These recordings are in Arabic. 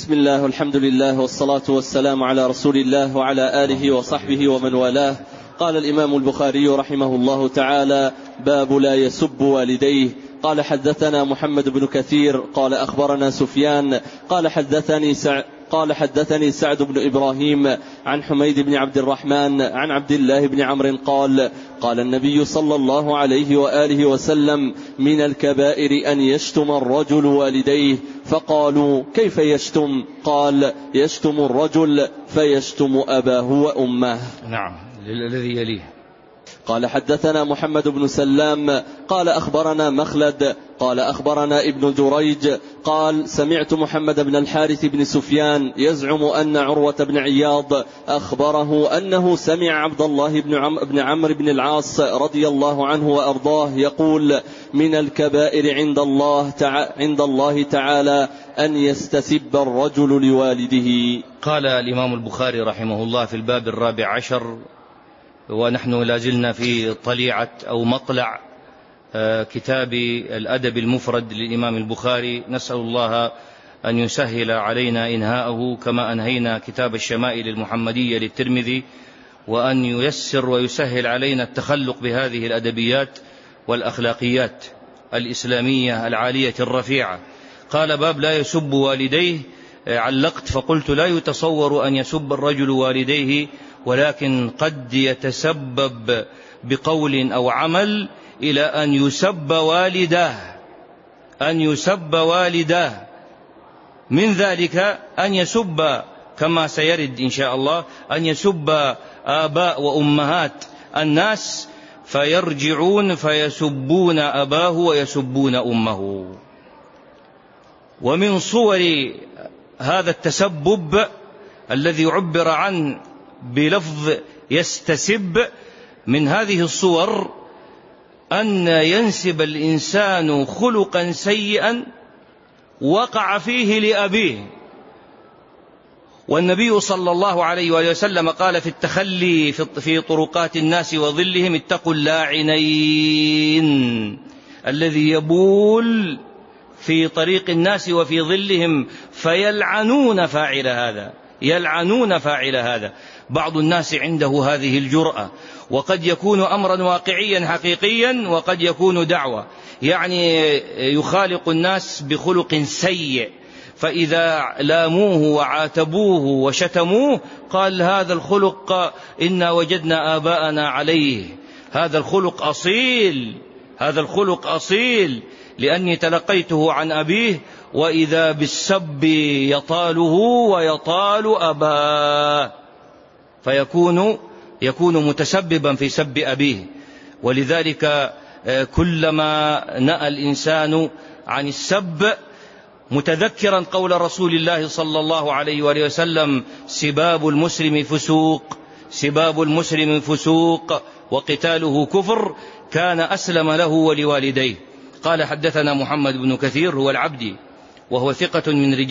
بسم الله والحمد لله والصلاة والسلام على رسول الله وعلى آله وصحبه ومن والاه. قال الإمام البخاري رحمه الله تعالى: باب لا يسب والديه. قال حدثنا محمد بن كثير قال أخبرنا سفيان قال حدثني سعد بن إبراهيم عن حميد بن عبد الرحمن عن عبد الله بن عمرو قال النبي صلى الله عليه وآله وسلم: من الكبائر أن يشتم الرجل والديه. فقالوا: كيف يشتم؟ قال: يشتم الرجل فيشتم أباه وأمه. نعم. الذي يليه. قال حدثنا محمد بن سلام قال أخبرنا مخلد قال أخبرنا ابن جريج قال: سمعت محمد بن الحارث بن سفيان يزعم أن عروة بن عياض أخبره أنه سمع عبد الله بن عمرو بن العاص رضي الله عنه وأرضاه يقول: من الكبائر عند الله تعالى أن يستسب الرجل لوالده. قال الإمام البخاري رحمه الله في الباب 14، ونحن لازلنا في طليعة أو مطلع كتاب الأدب المفرد للإمام البخاري. نسأل الله أن يسهل علينا إنهاءه كما أنهينا كتاب الشمائل المحمدية للترمذي، وأن ييسر ويسهل علينا التخلق بهذه الأدبيات والأخلاقيات الإسلامية العالية الرفيعة. قال: باب لا يسب والديه. علقت فقلت: لا يتصور أن يسب الرجل والديه، ولكن قد يتسبب بقول أو عمل إلى أن يسب والداه. من ذلك أن يسب، كما سيرد إن شاء الله، أن يسب آباء وأمهات الناس فيرجعون فيسبون أباه ويسبون أمه. ومن صور هذا التسبب الذي عبر عنه بلفظ يستسب، من هذه الصور أن ينسب الإنسان خلقا سيئا وقع فيه لأبيه. والنبي صلى الله عليه وسلم قال في التخلي في طرقات الناس وظلهم: اتقوا اللاعنين، الذي يبول في طريق الناس وفي ظلهم فيلعنون فاعل هذا. بعض الناس عنده هذه الجرأة، وقد يكون أمرا واقعيا حقيقيا، وقد يكون دعوة، يعني يخالق الناس بخلق سيء، فإذا لاموه وعاتبوه وشتموه قال: هذا الخلق إنا وجدنا آباءنا عليه، هذا الخلق أصيل لأني تلقيته عن أبيه، وإذا بالسب يطاله ويطال أباه، فيكون متسببا في سب أبيه. ولذلك كلما نأى الإنسان عن السب متذكرا قول رسول الله صلى الله عليه وآله وسلم: سباب المسلم فسوق وقتاله كفر، كان أسلم له ولوالديه. قال حدثنا محمد بن كثير هو العبدي، وهو ثقة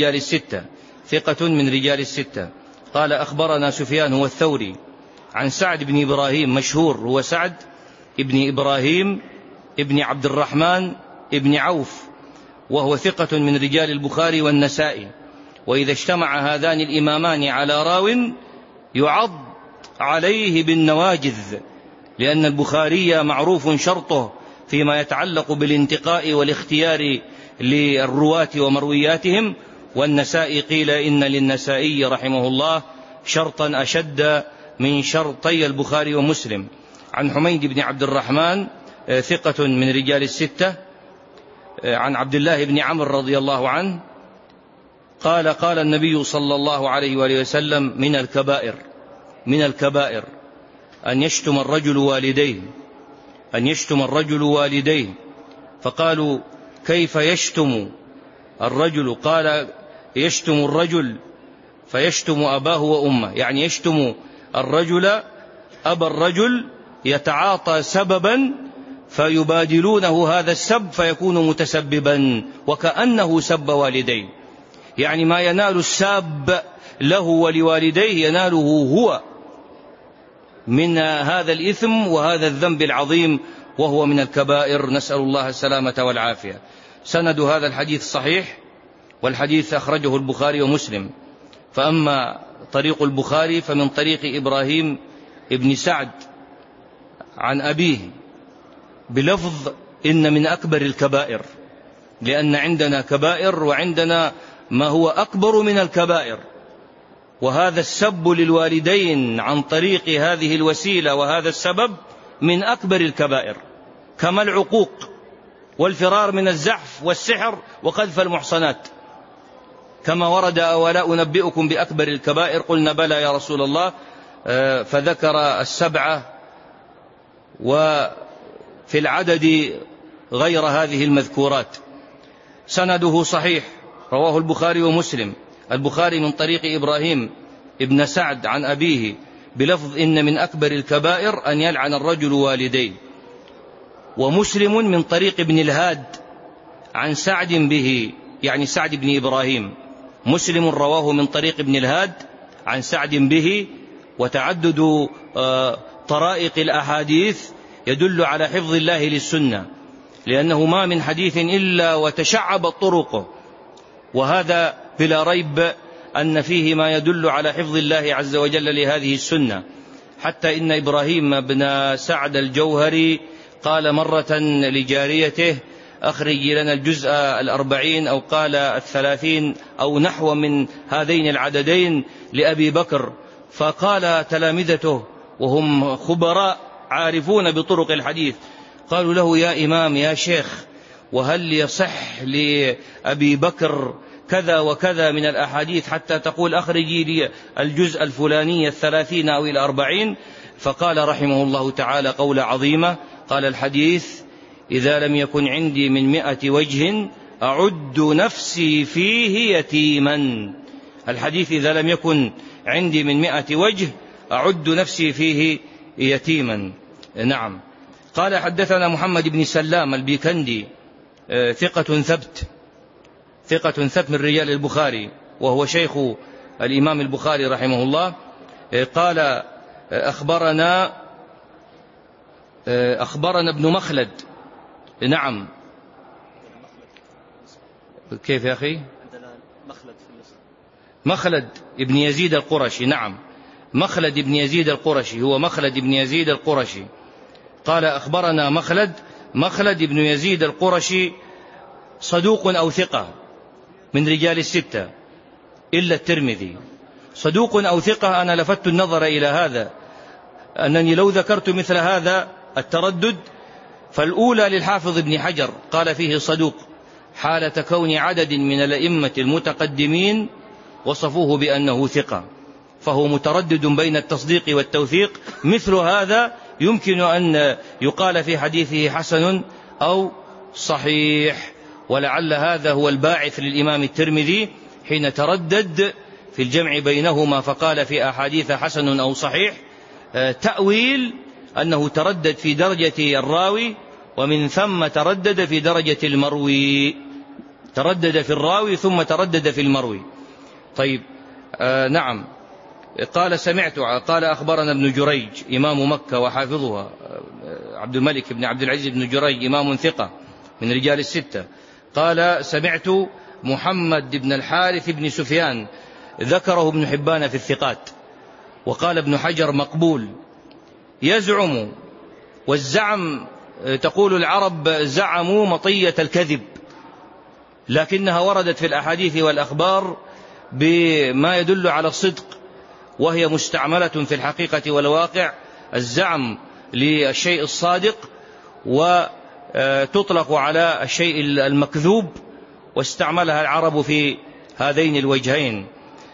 من رجال الستة. قال أخبرنا سفيان هو الثوري عن سعد بن إبراهيم، مشهور هو سعد بن إبراهيم ابن عبد الرحمن ابن عوف، وهو ثقة من رجال البخاري والنسائي. وإذا اجتمع هذان الإمامان على راو يعض عليه بالنواجذ، لأن البخاري معروف شرطه فيما يتعلق بالانتقاء والاختيار للرواة ومروياتهم، والنسائي قيل إن للنسائي رحمه الله شرطا أشد من شرطي البخاري ومسلم. عن حميد بن عبد الرحمن ثقة من رجال الستة، عن عبد الله بن عمرو رضي الله عنه قال النبي صلى الله عليه وآله وسلم: من الكبائر أن يشتم الرجل والديه. فقالوا: كيف يشتم الرجل؟ قال: يشتم الرجل فيشتم أباه وأمه، يعني يشتم الرجل أبا الرجل، يتعاطى سببا فيبادلونه هذا السب فيكون متسببا وكأنه سب والديه، يعني ما ينال الساب له ولوالديه يناله هو من هذا الإثم وهذا الذنب العظيم، وهو من الكبائر، نسأل الله السلامة والعافية. سند هذا الحديث صحيح، والحديث أخرجه البخاري ومسلم. فأما طريق البخاري فمن طريق إبراهيم ابن سعد عن أبيه بلفظ إن من أكبر الكبائر، لأن عندنا كبائر وعندنا ما هو أكبر من الكبائر، وهذا السب للوالدين عن طريق هذه الوسيلة وهذا السبب من أكبر الكبائر، كما العقوق والفرار من الزحف والسحر وقذف المحصنات، كما ورد أولا أنبئكم بأكبر الكبائر قلنا بلى يا رسول الله، فذكر السبعة وفي العدد غير هذه المذكورات. سنده صحيح، رواه البخاري ومسلم. البخاري من طريق إبراهيم ابن سعد عن أبيه بلفظ إن من أكبر الكبائر أن يلعن الرجل والديه. ومسلم من طريق ابن الهاد عن سعد به، يعني سعد بن إبراهيم. مسلم رواه من طريق ابن الهاد عن سعد به. وتعدد طرائق الأحاديث يدل على حفظ الله للسنة، لأنه ما من حديث إلا وتشعبت طرقه، وهذا بلا ريب أن فيه ما يدل على حفظ الله عز وجل لهذه السنة. حتى إن إبراهيم بن سعد الجوهري قال مرة لجاريته أخرجي لنا الجزء 40 أو قال 30 أو نحو من هذين العددين لأبي بكر، فقال تلامذته وهم خبراء عارفون بطرق الحديث قالوا له يا إمام يا شيخ، وهل يصح لأبي بكر كذا وكذا من الأحاديث حتى تقول أخرجي لي الجزء الفلاني 30 أو 40؟ فقال رحمه الله تعالى قولة عظيمة، قال الحديث إذا لم يكن عندي من 100 وجه أعد نفسي فيه يتيما. الحديث إذا لم يكن عندي من 100 وجه أعد نفسي فيه يتيما. نعم. قال حدثنا محمد بن سلام البيكندي ثقة ثبت من رجال البخاري، وهو شيخ الإمام البخاري رحمه الله. قال أخبرنا ابن مخلد. نعم. كيف يا أخي؟ مخلد ابن يزيد القرشي. نعم، مخلد ابن يزيد القرشي، هو مخلد ابن يزيد القرشي. قال أخبرنا مخلد ابن يزيد القرشي صدوق أو ثقة من رجال الستة إلا الترمذي. صدوق أو ثقة، أنا لفت النظر إلى هذا، أنني لو ذكرت مثل هذا التردد فالأولى للحافظ ابن حجر قال فيه صدوق حالة كون عدد من الأئمة المتقدمين وصفوه بأنه ثقة، فهو متردد بين التصديق والتوثيق. مثل هذا يمكن أن يقال في حديثه حسن أو صحيح، ولعل هذا هو الباعث للإمام الترمذي حين تردد في الجمع بينهما فقال في أحاديث حسن أو صحيح، تأويل أنه تردد في درجة الراوي ومن ثم تردد في درجة المروي، تردد في الراوي ثم تردد في المروي. طيب. نعم. قال أخبرنا ابن جريج إمام مكة وحافظها، عبد الملك بن عبد العزيز بن جريج إمام ثقة من رجال الستة. قال سمعت محمد بن الحارث بن سفيان، ذكره ابن حبان في الثقات، وقال ابن حجر مقبول. يزعم، والزعم تقول العرب زعموا مطية الكذب، لكنها وردت في الأحاديث والأخبار بما يدل على الصدق، وهي مستعملة في الحقيقة والواقع. الزعم للشيء الصادق وتطلق على الشيء المكذوب، واستعملها العرب في هذين الوجهين.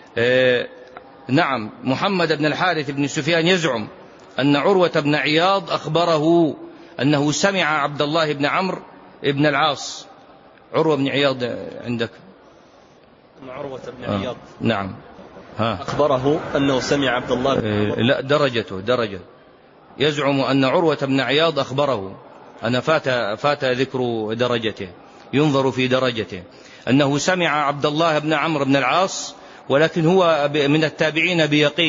نعم. محمد بن الحارث بن سفيان يزعم أن عروة بن عياض أخبره أنه سمع عبد الله بن عمرو بن العاص. عروة بن عياض عندك؟ عروة بن عياض. نعم. أخبره أنه سمع عبد الله بن عمرو. لا، درجة. يزعم أن عروة بن عياض أخبره، أنا فات ذكر درجته، ينظر في درجته، أنه سمع عبد الله بن عمرو بن العاص، ولكن هو من التابعين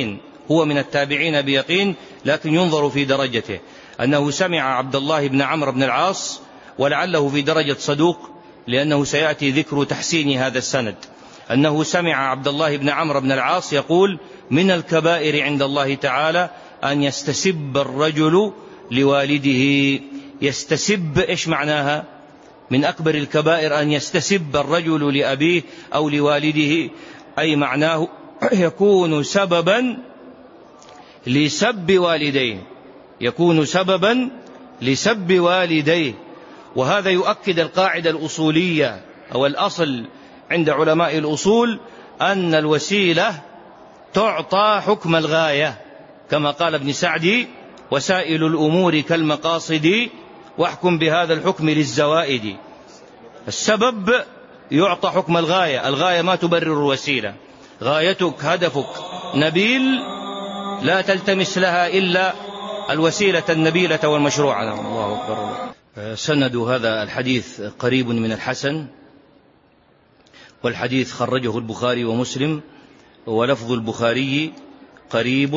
بيقين، لكن ينظر في درجته، أنه سمع عبد الله بن عمرو بن العاص، ولعله في درجة صدوق، لأنه سيأتي ذكر تحسين هذا السند. أنه سمع عبد الله بن عمرو بن العاص يقول: من الكبائر عند الله تعالى أن يستسب الرجل لوالده. يستسب إيش معناها؟ من أكبر الكبائر أن يستسب الرجل لأبيه أو لوالده، أي معناه يكون سببا لسب والديه، يكون سببا لسب والديه. وهذا يؤكد القاعدة الأصولية أو الأصل عند علماء الأصول أن الوسيلة تعطى حكم الغاية، كما قال ابن سعدي: وسائل الأمور كالمقاصد واحكم بهذا الحكم للزوائد. السبب يعطى حكم الغاية، الغاية ما تبرر الوسيلة. غايتك هدفك نبيل لا تلتمس لها إلا الوسيلة النبيلة والمشروعة. الله أكبر. سند هذا الحديث قريب من الحسن، والحديث خرجه البخاري ومسلم، ولفظ البخاري قريب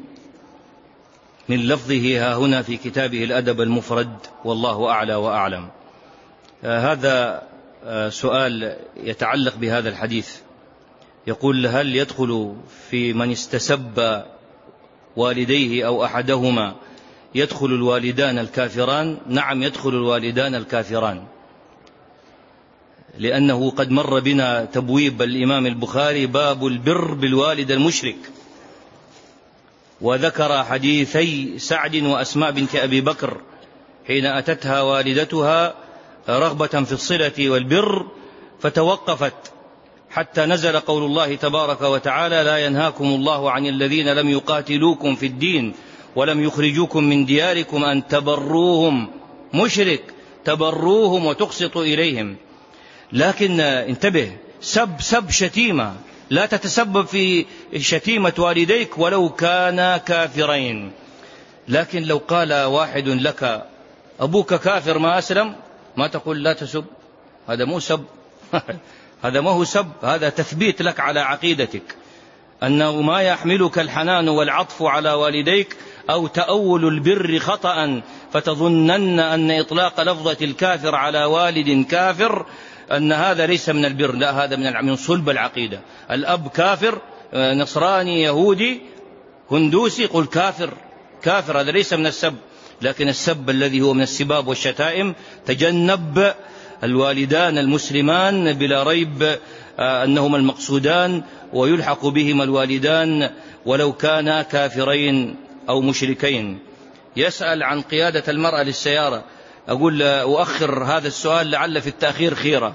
من لفظه ها هنا في كتابه الأدب المفرد، والله أعلى وأعلم. هذا سؤال يتعلق بهذا الحديث، يقول: هل يدخل في من استسب والديه أو أحدهما يدخل الوالدان الكافران؟ نعم، يدخل الوالدان الكافران، لأنه قد مر بنا تبويب الإمام البخاري باب البر بالوالد المشرك، وذكر حديثي سعد وأسماء بنت أبي بكر حين أتتها والدتها رغبة في الصلة والبر فتوقفت، حتى نزل قول الله تبارك وتعالى: لا ينهاكم الله عن الذين لم يقاتلوكم في الدين ولم يخرجوكم من دياركم أن تبروهم. مشرك، تبروهم وتقسطوا إليهم. لكن انتبه، سب شتيمة، لا تتسبب في شتيمة والديك ولو كانا كافرين. لكن لو قال واحد لك: أبوك كافر ما أسلم، ما تقول لا تسب، هذا مو سب هذا ما هو سب، هذا تثبيت لك على عقيدتك، أنه ما يحملك الحنان والعطف على والديك أو تأول البر خطأ فتظنن أن إطلاق لفظة الكافر على والد كافر أن هذا ليس من البر، لا، هذا من صلب العقيدة. الأب كافر، نصراني يهودي هندوسي، قل كافر كافر، هذا ليس من السب. لكن السب الذي هو من السباب والشتائم تجنب الوالدان المسلمان بلا ريب أنهما المقصودان، ويلحق بهما الوالدان ولو كانا كافرين أو مشركين. يسأل عن قيادة المرأة للسيارة، أقول أؤخر هذا السؤال لعل في التأخير خيرة.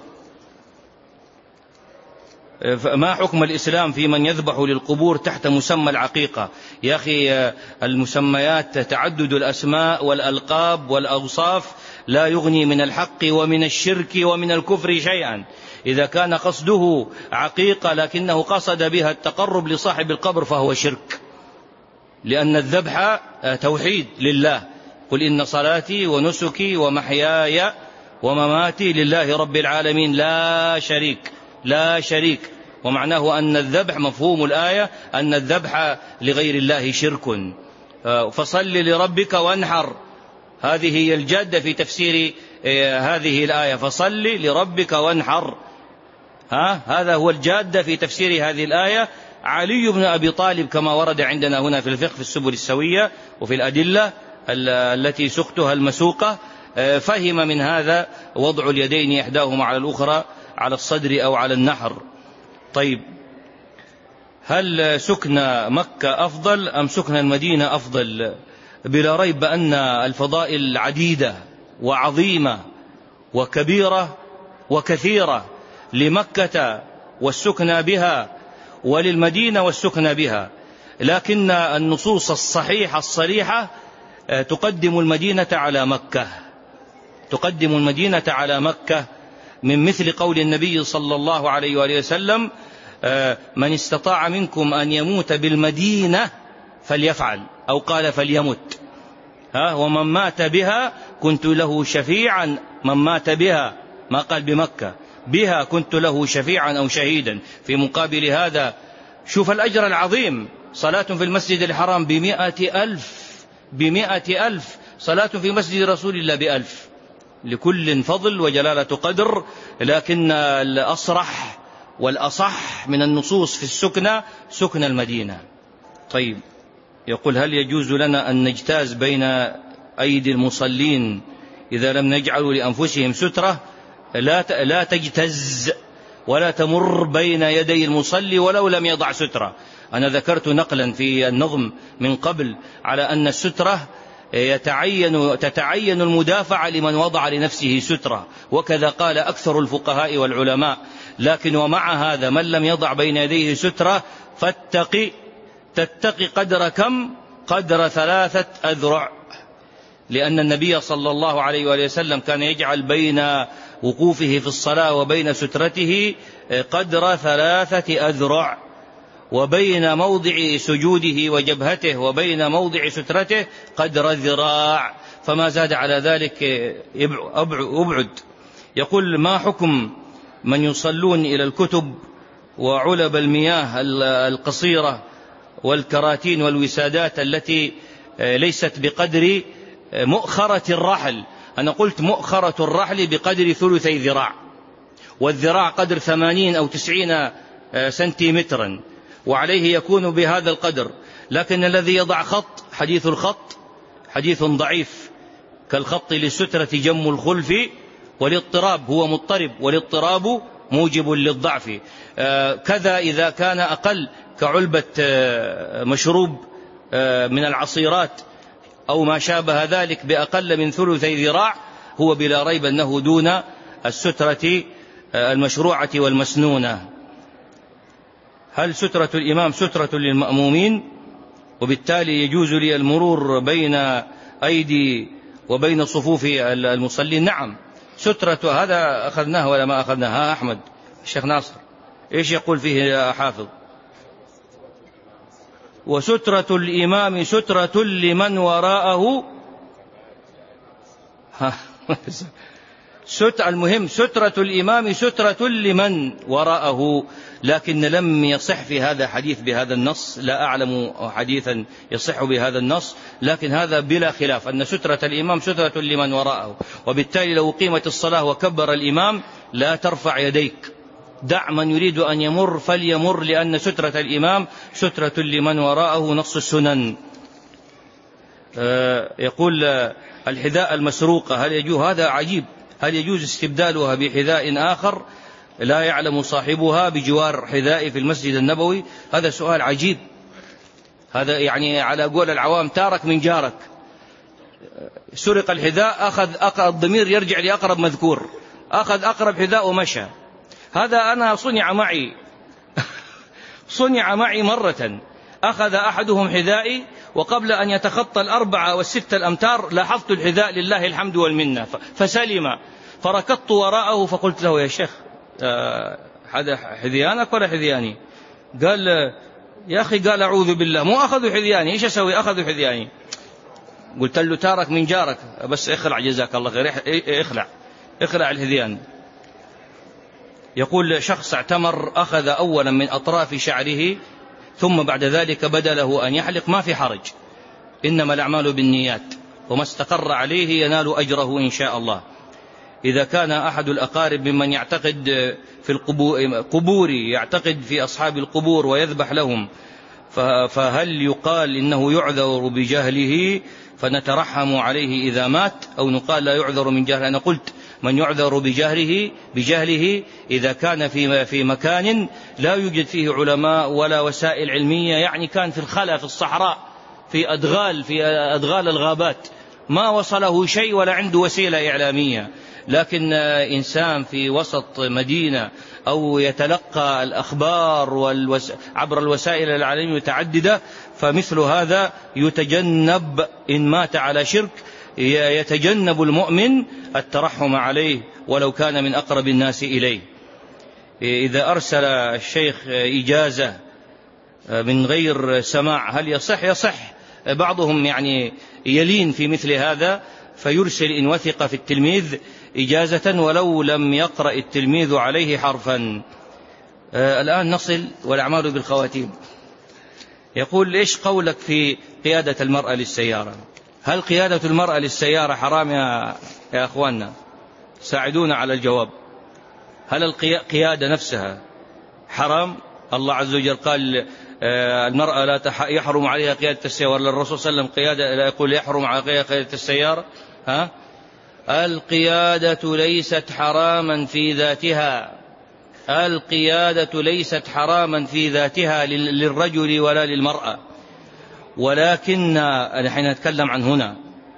ما حكم الإسلام في من يذبح للقبور تحت مسمى العقيقة؟ يا أخي، المسميات تعدد الأسماء والألقاب والأوصاف لا يغني من الحق ومن الشرك ومن الكفر شيئا. إذا كان قصده عقيقة لكنه قصد بها التقرب لصاحب القبر فهو شرك، لأن الذبح توحيد لله. قل إن صلاتي ونسكي ومحياي ومماتي لله رب العالمين لا شريك. ومعناه أن الذبح، مفهوم الآية أن الذبح لغير الله شرك. فصل لربك وانحر، هذه هي الجادة في تفسير هذه الآية، فصل لربك وانحر، هذا هو الجادة في تفسير هذه الآية. علي بن أبي طالب كما ورد عندنا هنا في الفقه في السبل السوية وفي الأدلة التي سقتها المسوقة، فهم من هذا وضع اليدين إحداهما على الأخرى على الصدر أو على النحر. طيب، هل سكن مكة أفضل أم سكن المدينة أفضل؟ بلا ريب أن الفضائل عديدة وعظيمة وكبيرة وكثيرة لمكة والسكن بها وللمدينة والسكن بها، لكن النصوص الصحيحة الصريحة تقدم المدينة على مكة، من مثل قول النبي صلى الله عليه وآله وسلم: من استطاع منكم أن يموت بالمدينة فليفعل، أو قال فليمت، ومن مات بها كنت له شفيعا. من مات بها، ما قال بمكة، بها كنت له شفيعا أو شهيدا. في مقابل هذا شوف الأجر العظيم، صلاة في المسجد الحرام ب100 ألف، صلاة في مسجد رسول الله ب1000، لكل فضل وجلالة قدر. لكن الأصرح والأصح الأصح من النصوص في السكنى سكن المدينة. طيب، يقول هل يجوز لنا أن نجتاز بين أيدي المصلين إذا لم نجعلوا لأنفسهم سترة؟ لا تجتز ولا تمر بين يدي المصلي ولو لم يضع سترة. أنا ذكرت نقلا في النظم من قبل على أن السترة تتعين المدافعة لمن وضع لنفسه سترة، وكذا قال أكثر الفقهاء والعلماء. لكن ومع هذا من لم يضع بين يديه سترة تتقي قدر كم؟ قدر 3 أذرع، لأن النبي صلى الله عليه وآله وسلم كان يجعل بين وقوفه في الصلاة وبين سترته قدر 3 أذرع، وبين موضع سجوده وجبهته وبين موضع سترته قدر ذراع، فما زاد على ذلك أبعد. يقول ما حكم من يصلون إلى الكتب وعلب المياه القصيرة والكراتين والوسادات التي ليست بقدر مؤخرة الرحل؟ أنا قلت مؤخرة الرحل بقدر 3 ذراع، والذراع قدر 80 أو 90 سنتيمترا، وعليه يكون بهذا القدر. لكن الذي يضع خط، حديث الخط حديث ضعيف، كالخط للسترة جم الخلف والاضطراب، هو مضطرب والاضطراب موجب للضعف. كذا إذا كان أقل كعلبة مشروب من العصيرات أو ما شابه ذلك بأقل من 3 ذراع، هو بلا ريب أنه دون السترة المشروعة والمسنونة. هل سترة الإمام سترة للمأمومين وبالتالي يجوز لي المرور بين أيدي وبين صفوف المصلين؟ نعم، سترة. هذا أخذناه ولا ما أخذناه؟ أحمد الشيخ ناصر إيش يقول فيه يا حافظ؟ وسترة الإمام سترة لمن وراءه. المهم سترة الإمام سترة لمن وراءه، لكن لم يصح في هذا حديث بهذا النص، لا أعلم حديثا يصح بهذا النص، لكن هذا بلا خلاف أن سترة الإمام سترة لمن وراءه. وبالتالي لو قيمت الصلاة وكبر الإمام لا ترفع يديك، دع من يريد أن يمر فليمر، لأن سترة الإمام سترة لمن وراءه، نص السنن. يقول الحذاء المسروقة هل يجوز؟ هذا عجيب، هل يجوز استبدالها بحذاء آخر لا يعلم صاحبها بجوار حذائي في المسجد النبوي؟ هذا سؤال عجيب، هذا يعني على قول العوام تارك من جارك. سرق الحذاء، أخذ الضمير يرجع لأقرب مذكور، أخذ أقرب حذاء ومشى. هذا أنا صنع معي مرة، أخذ أحدهم حذائي وقبل أن يتخطى 4 و6 الأمتار لاحظت الحذاء لله الحمد والمنة فسلم، فركضت وراءه فقلت له يا شيخ هذا حذيانك ولا حذياني؟ قال يا أخي، قال أعوذ بالله، مو أخذوا حذياني، إيش أسوي؟ أخذوا حذياني. قلت له تارك من جارك، بس اخلع جزاك الله خير، اخلع الحذيان. يقول شخص اعتمر، أخذ أولا من أطراف شعره ثم بعد ذلك بدا له أن يحلق، ما في حرج، إنما الأعمال بالنيات، وما استقر عليه ينال أجره إن شاء الله. إذا كان أحد الأقارب ممن يعتقد في القبور، يعتقد في أصحاب القبور ويذبح لهم، فهل يقال إنه يعذر بجهله فنترحم عليه إذا مات، أو نقال لا يعذر من جهله؟ أنا قلت من يعذر بجهله إذا كان في مكان لا يوجد فيه علماء ولا وسائل علمية، يعني كان في الخلا في الصحراء في أدغال الغابات، ما وصله شيء ولا عنده وسيلة إعلامية. لكن إنسان في وسط مدينة أو يتلقى الأخبار عبر الوسائل الإعلامية المتعددة، فمثل هذا يتجنب إن مات على شرك، يتجنب المؤمن الترحم عليه ولو كان من أقرب الناس إليه. إذا أرسل الشيخ إجازة من غير سماع هل يصح؟ يصح. بعضهم يعني يلين في مثل هذا فيرسل إن وثق في التلميذ إجازة ولو لم يقرأ التلميذ عليه حرفا. الآن نصل والأعمال بالخواتيم. يقول إيش قولك في قيادة المرأة للسيارة؟ هل قيادة المرأة للسيارة حرام يا أخواننا؟ ساعدونا على الجواب. هل القيادة نفسها حرام الله عز وجل قال المرأة لا يحرم عليها قيادة السيارة، ولا الرسول صلى الله عليه وسلم لا يقول يحرم على قيادة السيارة. القيادة ليست حراما في ذاتها، القيادة ليست حراما في ذاتها للرجل ولا للمرأة، ولكن نحن نتكلم عن هنا،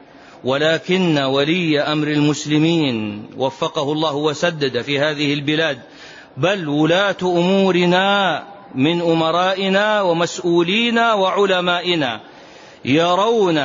ولكن ولي أمر المسلمين وفقه الله وسدد في هذه البلاد، بل ولاة أمورنا من أمرائنا ومسؤولينا وعلمائنا يرون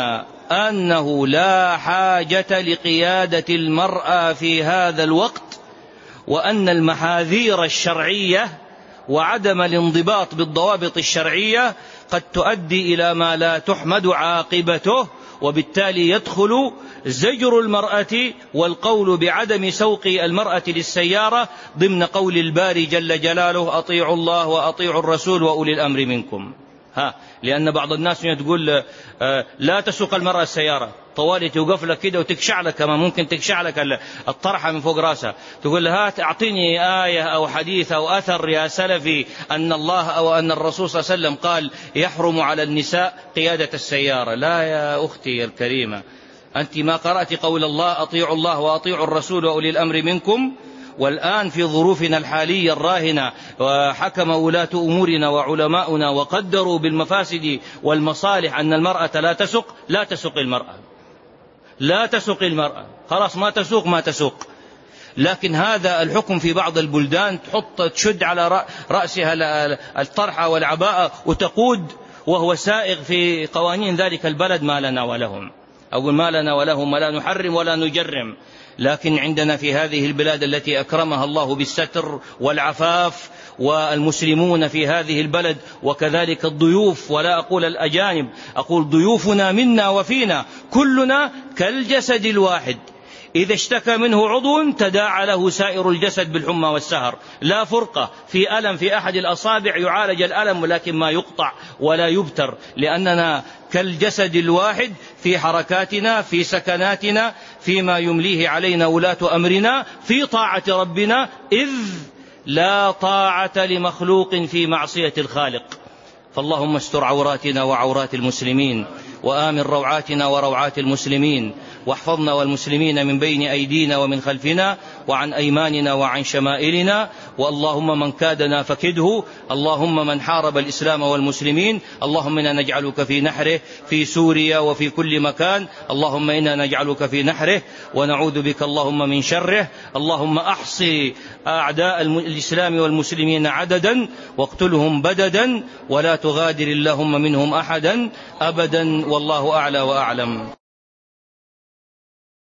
أنه لا حاجة لقيادة المرأة في هذا الوقت، وأن المحاذير الشرعية وعدم الانضباط بالضوابط الشرعية قد تؤدي إلى ما لا تحمد عاقبته، وبالتالي يدخل زجر المرأة والقول بعدم سوق المرأة للسيارة ضمن قول الباري جل جلاله أطيعوا الله وأطيعوا الرسول وأولي الأمر منكم. لأن بعض الناس تقول لا تسوق المرأة السيارة، طوالي توقف لك كده وتكشع لك، كما ممكن تكشع لك الطرحة من فوق راسها، تقول لها أعطيني آية أو حديث أو أثر يا سلفي أن الله أو أن الرسول صلى الله عليه وسلم قال يحرم على النساء قيادة السيارة. لا يا أختي الكريمة، أنت ما قرأت قول الله أطيعوا الله وأطيعوا الرسول وأولي الأمر منكم. والآن في ظروفنا الحالية الراهنة وحكم ولاة أمورنا وعلماؤنا وقدروا بالمفاسد والمصالح أن المرأة لا تسوق المرأة، لا تسوق المرأة، خلاص ما تسوق. لكن هذا الحكم في بعض البلدان تشد على رأسها الطرحة والعباءة وتقود وهو سائغ في قوانين ذلك البلد. ما لنا ولهم، أقول ما لنا ولهم، ولا نحرم ولا نجرم. لكن عندنا في هذه البلاد التي أكرمها الله بالستر والعفاف، والمسلمون في هذه البلد وكذلك الضيوف، ولا أقول الأجانب، أقول ضيوفنا منا وفينا، كلنا كالجسد الواحد، إذا اشتكى منه عضو تداعى له سائر الجسد بالحمى والسهر، لا فرقة في ألم في أحد الأصابع يعالج الألم، ولكن ما يقطع ولا يبتر، لأننا كالجسد الواحد في حركاتنا، في سكناتنا، فيما يمليه علينا ولاة أمرنا، في طاعة ربنا، إذ لا طاعة لمخلوق في معصية الخالق. فاللهم استر عوراتنا وعورات المسلمين، وآمن روعاتنا وروعات المسلمين، واحفظنا والمسلمين من بين أيدينا ومن خلفنا وعن أيماننا وعن شمائلنا. واللهم من كادنا فكده، اللهم من حارب الإسلام والمسلمين، اللهم إنا نجعلك في نحره في سوريا وفي كل مكان، اللهم إنا نجعلك في نحره ونعوذ بك اللهم من شره. اللهم أحصي أعداء الإسلام والمسلمين عددا واقتلهم بددا، ولا تغادر اللهم منهم أحدا أبدا، والله أعلى وأعلم.